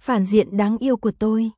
Phản diện đáng yêu của tôi.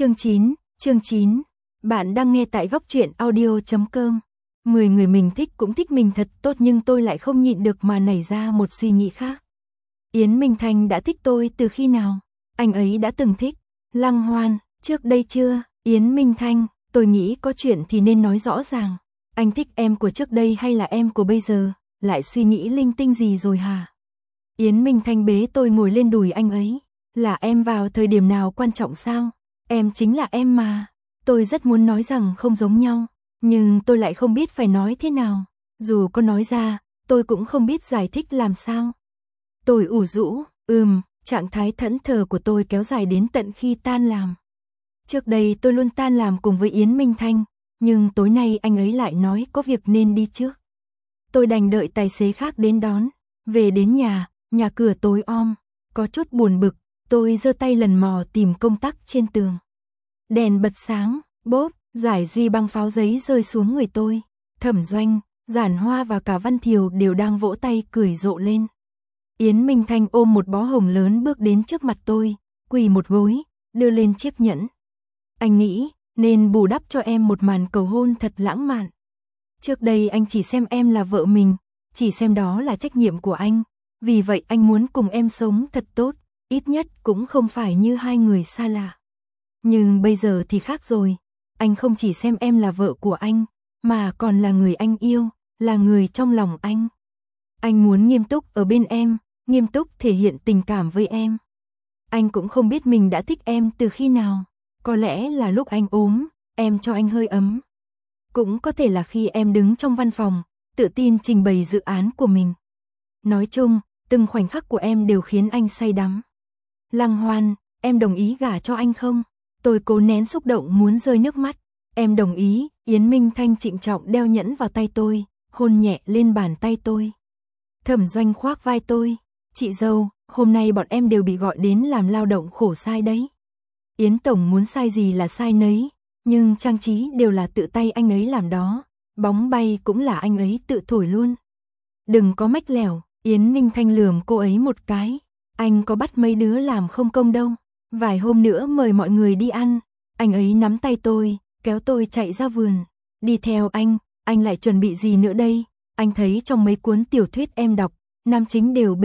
Chương 9. Bạn đang nghe tại góc truyện audio.com. 10 người mình thích cũng thích mình thật tốt nhưng tôi lại không nhịn được mà nảy ra một suy nghĩ khác. Yến Minh Thanh đã thích tôi từ khi nào? Anh ấy đã từng thích Lăng Hoan trước đây chưa? Yến Minh Thanh, tôi nghĩ có chuyện thì nên nói rõ ràng. Anh thích em của trước đây hay là em của bây giờ? Lại suy nghĩ linh tinh gì rồi hả? Yến Minh Thanh bế tôi ngồi lên đùi anh ấy. Là em vào thời điểm nào quan trọng sao? Em chính là em mà. Tôi rất muốn nói rằng không giống nhau, nhưng tôi lại không biết phải nói thế nào. Dù có nói ra, tôi cũng không biết giải thích làm sao. Tôi ủ rũ, trạng thái thẫn thờ của tôi kéo dài đến tận khi tan làm. Trước đây tôi luôn tan làm cùng với Yến Minh Thanh, nhưng tối nay anh ấy lại nói có việc nên đi trước. Tôi đành đợi tài xế khác đến đón. Về đến nhà cửa tối om, có chút buồn bực, tôi giơ tay lần mò tìm công tắc trên tường. Đèn bật sáng, bốp, giải duy băng pháo giấy rơi xuống người tôi. Thẩm Doanh, Giản Hoa và cả Văn Thiều đều đang vỗ tay cười rộ lên. Yến Minh Thanh ôm một bó hồng lớn bước đến trước mặt tôi, quỳ một gối, đưa lên chiếc nhẫn. Anh nghĩ nên bù đắp cho em một màn cầu hôn thật lãng mạn. Trước đây anh chỉ xem em là vợ mình, chỉ xem đó là trách nhiệm của anh. Vì vậy anh muốn cùng em sống thật tốt, ít nhất cũng không phải như hai người xa lạ. Nhưng bây giờ thì khác rồi, anh không chỉ xem em là vợ của anh, mà còn là người anh yêu, là người trong lòng anh. Anh muốn nghiêm túc ở bên em, nghiêm túc thể hiện tình cảm với em. Anh cũng không biết mình đã thích em từ khi nào, có lẽ là lúc anh ốm, em cho anh hơi ấm. Cũng có thể là khi em đứng trong văn phòng, tự tin trình bày dự án của mình. Nói chung, từng khoảnh khắc của em đều khiến anh say đắm. Lăng Hoan, em đồng ý gả cho anh không? Tôi cố nén xúc động muốn rơi nước mắt. Em đồng ý. Yến Minh Thanh trịnh trọng đeo nhẫn vào tay tôi, hôn nhẹ lên bàn tay tôi. Thẩm Doanh khoác vai tôi. Chị dâu, hôm nay bọn em đều bị gọi đến làm lao động khổ sai đấy. Yến Tổng muốn sai gì là sai nấy, nhưng trang trí đều là tự tay anh ấy làm đó. Bóng bay cũng là anh ấy tự thổi luôn. Đừng có mách lẻo. Yến Minh Thanh lườm cô ấy một cái. Anh có bắt mấy đứa làm không công đâu. Vài hôm nữa mời mọi người đi ăn. Anh ấy nắm tay tôi, kéo tôi chạy ra vườn. Đi theo anh lại chuẩn bị gì nữa đây? Anh thấy trong mấy cuốn tiểu thuyết em đọc, nam chính đều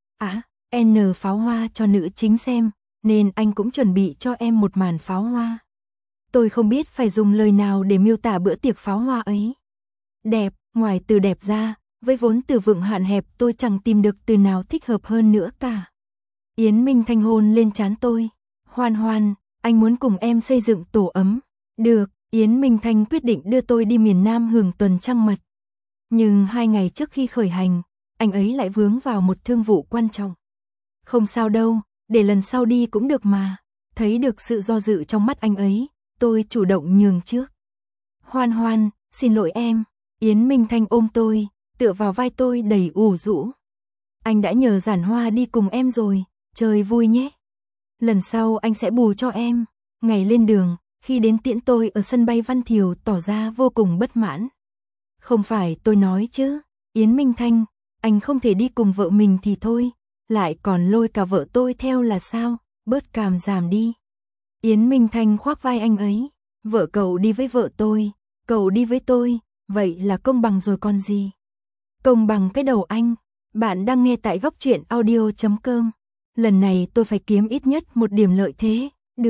N pháo hoa cho nữ chính xem, nên anh cũng chuẩn bị cho em một màn pháo hoa. Tôi không biết phải dùng lời nào để miêu tả bữa tiệc pháo hoa ấy. Đẹp, ngoài từ đẹp ra, với vốn từ vựng hạn hẹp tôi chẳng tìm được từ nào thích hợp hơn nữa cả. Yến Minh Thanh hôn lên trán tôi. Hoan Hoan, anh muốn cùng em xây dựng tổ ấm. Được, Yến Minh Thanh quyết định đưa tôi đi miền Nam hưởng tuần trăng mật. Nhưng 2 ngày trước khi khởi hành, anh ấy lại vướng vào một thương vụ quan trọng. Không sao đâu, để lần sau đi cũng được mà. Thấy được sự do dự trong mắt anh ấy, tôi chủ động nhường trước. Hoan Hoan, xin lỗi em. Yến Minh Thanh ôm tôi, tựa vào vai tôi đầy ủ rũ. Anh đã nhờ Giản Hoa đi cùng em rồi, chơi vui nhé. Lần sau anh sẽ bù cho em. Ngày lên đường, khi đến tiễn tôi ở sân bay Văn Thiều tỏ ra vô cùng bất mãn. Không phải tôi nói chứ, Yến Minh Thanh, anh không thể đi cùng vợ mình thì thôi, lại còn lôi cả vợ tôi theo là sao, bớt càm giảm đi. Yến Minh Thanh khoác vai anh ấy, vợ cậu đi với vợ tôi, cậu đi với tôi, vậy là công bằng rồi còn gì. Công bằng cái đầu anh. Bạn đang nghe tại góc truyện audio.com. Lần này tôi phải kiếm ít nhất một điểm lợi thế.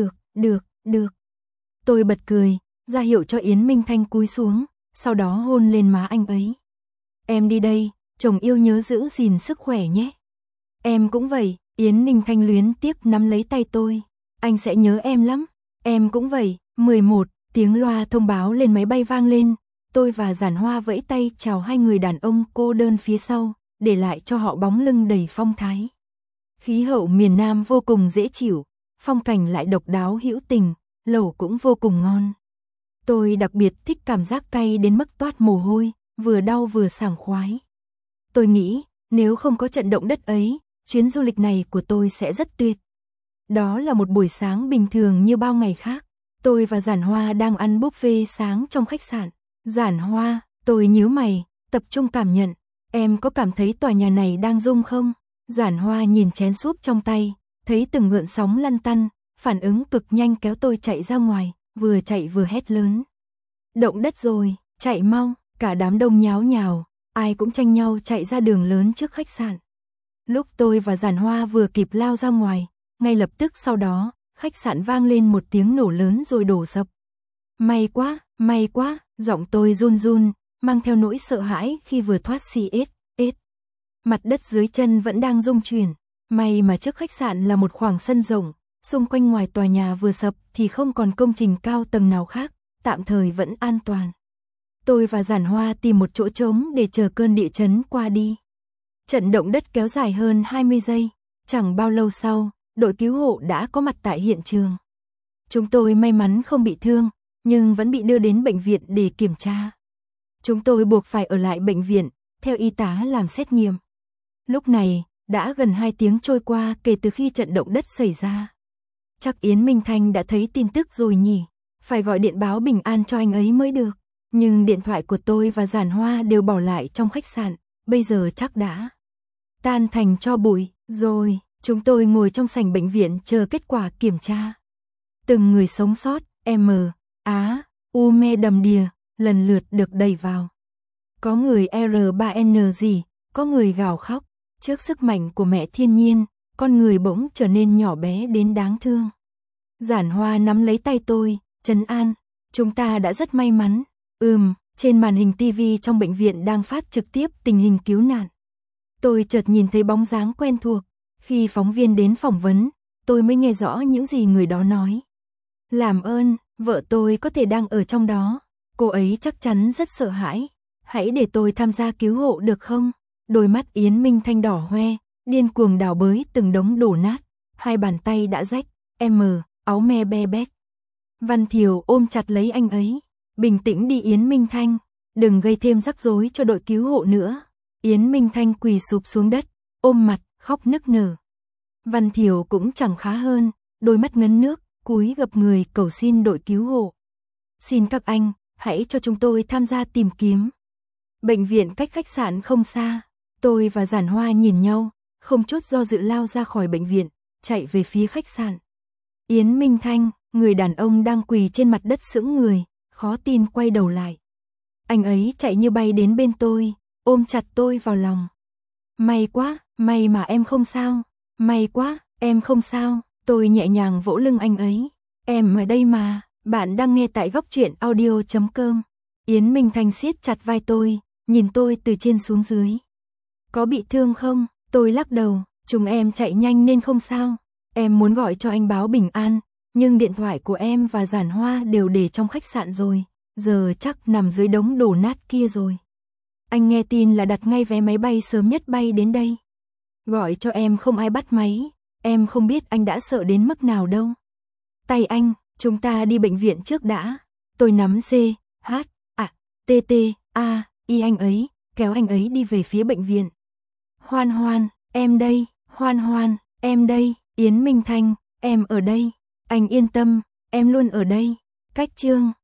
Được. Tôi bật cười, ra hiệu cho Yến Minh Thanh cúi xuống, sau đó hôn lên má anh ấy. Em đi đây, chồng yêu nhớ giữ gìn sức khỏe nhé. Em cũng vậy. Yến Minh Thanh luyến tiếc nắm lấy tay tôi. Anh sẽ nhớ em lắm. Em cũng vậy. 11, tiếng loa thông báo lên máy bay vang lên. Tôi và Giản Hoa vẫy tay chào hai người đàn ông cô đơn phía sau, để lại cho họ bóng lưng đầy phong thái. Khí hậu miền Nam vô cùng dễ chịu, phong cảnh lại độc đáo hữu tình, lẩu cũng vô cùng ngon. Tôi đặc biệt thích cảm giác cay đến mức toát mồ hôi, vừa đau vừa sảng khoái. Tôi nghĩ, nếu không có trận động đất ấy, chuyến du lịch này của tôi sẽ rất tuyệt. Đó là một buổi sáng bình thường như bao ngày khác. Tôi và Giản Hoa đang ăn buffet sáng trong khách sạn. Giản Hoa, tôi nhíu mày, tập trung cảm nhận. Em có cảm thấy tòa nhà này đang rung không? Giản Hoa nhìn chén súp trong tay, thấy từng gợn sóng lăn tăn, phản ứng cực nhanh kéo tôi chạy ra ngoài, vừa chạy vừa hét lớn. Động đất rồi, chạy mau, cả đám đông nháo nhào, ai cũng tranh nhau chạy ra đường lớn trước khách sạn. Lúc tôi và Giản Hoa vừa kịp lao ra ngoài, ngay lập tức sau đó, khách sạn vang lên một tiếng nổ lớn rồi đổ sập. May quá, giọng tôi run run, mang theo nỗi sợ hãi khi vừa thoát CS. Mặt đất dưới chân vẫn đang rung chuyển, may mà trước khách sạn là một khoảng sân rộng, xung quanh ngoài tòa nhà vừa sập thì không còn công trình cao tầng nào khác, tạm thời vẫn an toàn. Tôi và Giản Hoa tìm một chỗ trống để chờ cơn địa chấn qua đi. Trận động đất kéo dài hơn 20 giây, chẳng bao lâu sau, đội cứu hộ đã có mặt tại hiện trường. Chúng tôi may mắn không bị thương, nhưng vẫn bị đưa đến bệnh viện để kiểm tra. Chúng tôi buộc phải ở lại bệnh viện, theo y tá làm xét nghiệm. Lúc này, đã gần 2 tiếng trôi qua kể từ khi trận động đất xảy ra. Chắc Yến Minh Thanh đã thấy tin tức rồi nhỉ, phải gọi điện báo bình an cho anh ấy mới được. Nhưng điện thoại của tôi và Giản Hoa đều bỏ lại trong khách sạn, bây giờ chắc đã tan thành tro bụi. Rồi, chúng tôi ngồi trong sảnh bệnh viện chờ kết quả kiểm tra. Từng người sống sót, M, Á, U me đầm đìa, lần lượt được đẩy vào. Có người R3N gì, có người gào khóc. Trước sức mạnh của mẹ thiên nhiên, con người bỗng trở nên nhỏ bé đến đáng thương. Giản Hoa nắm lấy tay tôi, trấn an, chúng ta đã rất may mắn. Trên màn hình TV trong bệnh viện đang phát trực tiếp tình hình cứu nạn. Tôi chợt nhìn thấy bóng dáng quen thuộc. Khi phóng viên đến phỏng vấn, tôi mới nghe rõ những gì người đó nói. Làm ơn, vợ tôi có thể đang ở trong đó. Cô ấy chắc chắn rất sợ hãi. Hãy để tôi tham gia cứu hộ được không? Đôi mắt Yến Minh Thanh đỏ hoe, điên cuồng đào bới từng đống đổ nát. Hai bàn tay đã rách, áo me be bét. Văn Thiều ôm chặt lấy anh ấy. Bình tĩnh đi Yến Minh Thanh, đừng gây thêm rắc rối cho đội cứu hộ nữa. Yến Minh Thanh quỳ sụp xuống đất, ôm mặt, khóc nức nở. Văn Thiều cũng chẳng khá hơn, đôi mắt ngấn nước, cúi gập người cầu xin đội cứu hộ. Xin các anh, hãy cho chúng tôi tham gia tìm kiếm. Bệnh viện cách khách sạn không xa, tôi và Giản Hoa nhìn nhau, không chút do dự lao ra khỏi bệnh viện, chạy về phía khách sạn. Yến Minh Thanh, người đàn ông đang quỳ trên mặt đất sững người, khó tin quay đầu lại. Anh ấy chạy như bay đến bên tôi, ôm chặt tôi vào lòng. May quá, may mà em không sao. May quá, em không sao. Tôi nhẹ nhàng vỗ lưng anh ấy. Em ở đây mà. Bạn đang nghe tại Góc Truyện Audio.com. Yến Minh Thanh siết chặt vai tôi, nhìn tôi từ trên xuống dưới. Có bị thương không? Tôi lắc đầu. Chúng em chạy nhanh nên không sao. Em muốn gọi cho anh báo bình an, nhưng điện thoại của em và Giản Hoa đều để trong khách sạn rồi. Giờ chắc nằm dưới đống đổ nát kia rồi. Anh nghe tin là đặt ngay vé máy bay sớm nhất bay đến đây. Gọi cho em không ai bắt máy. Em không biết anh đã sợ đến mức nào đâu. Tay anh, chúng ta đi bệnh viện trước đã. Tôi nắm CHTTAI anh ấy, kéo anh ấy đi về phía bệnh viện. Hoan Hoan, em đây. Hoan Hoan, em đây. Yến Minh Thanh, em ở đây. Anh yên tâm, em luôn ở đây. Cách chương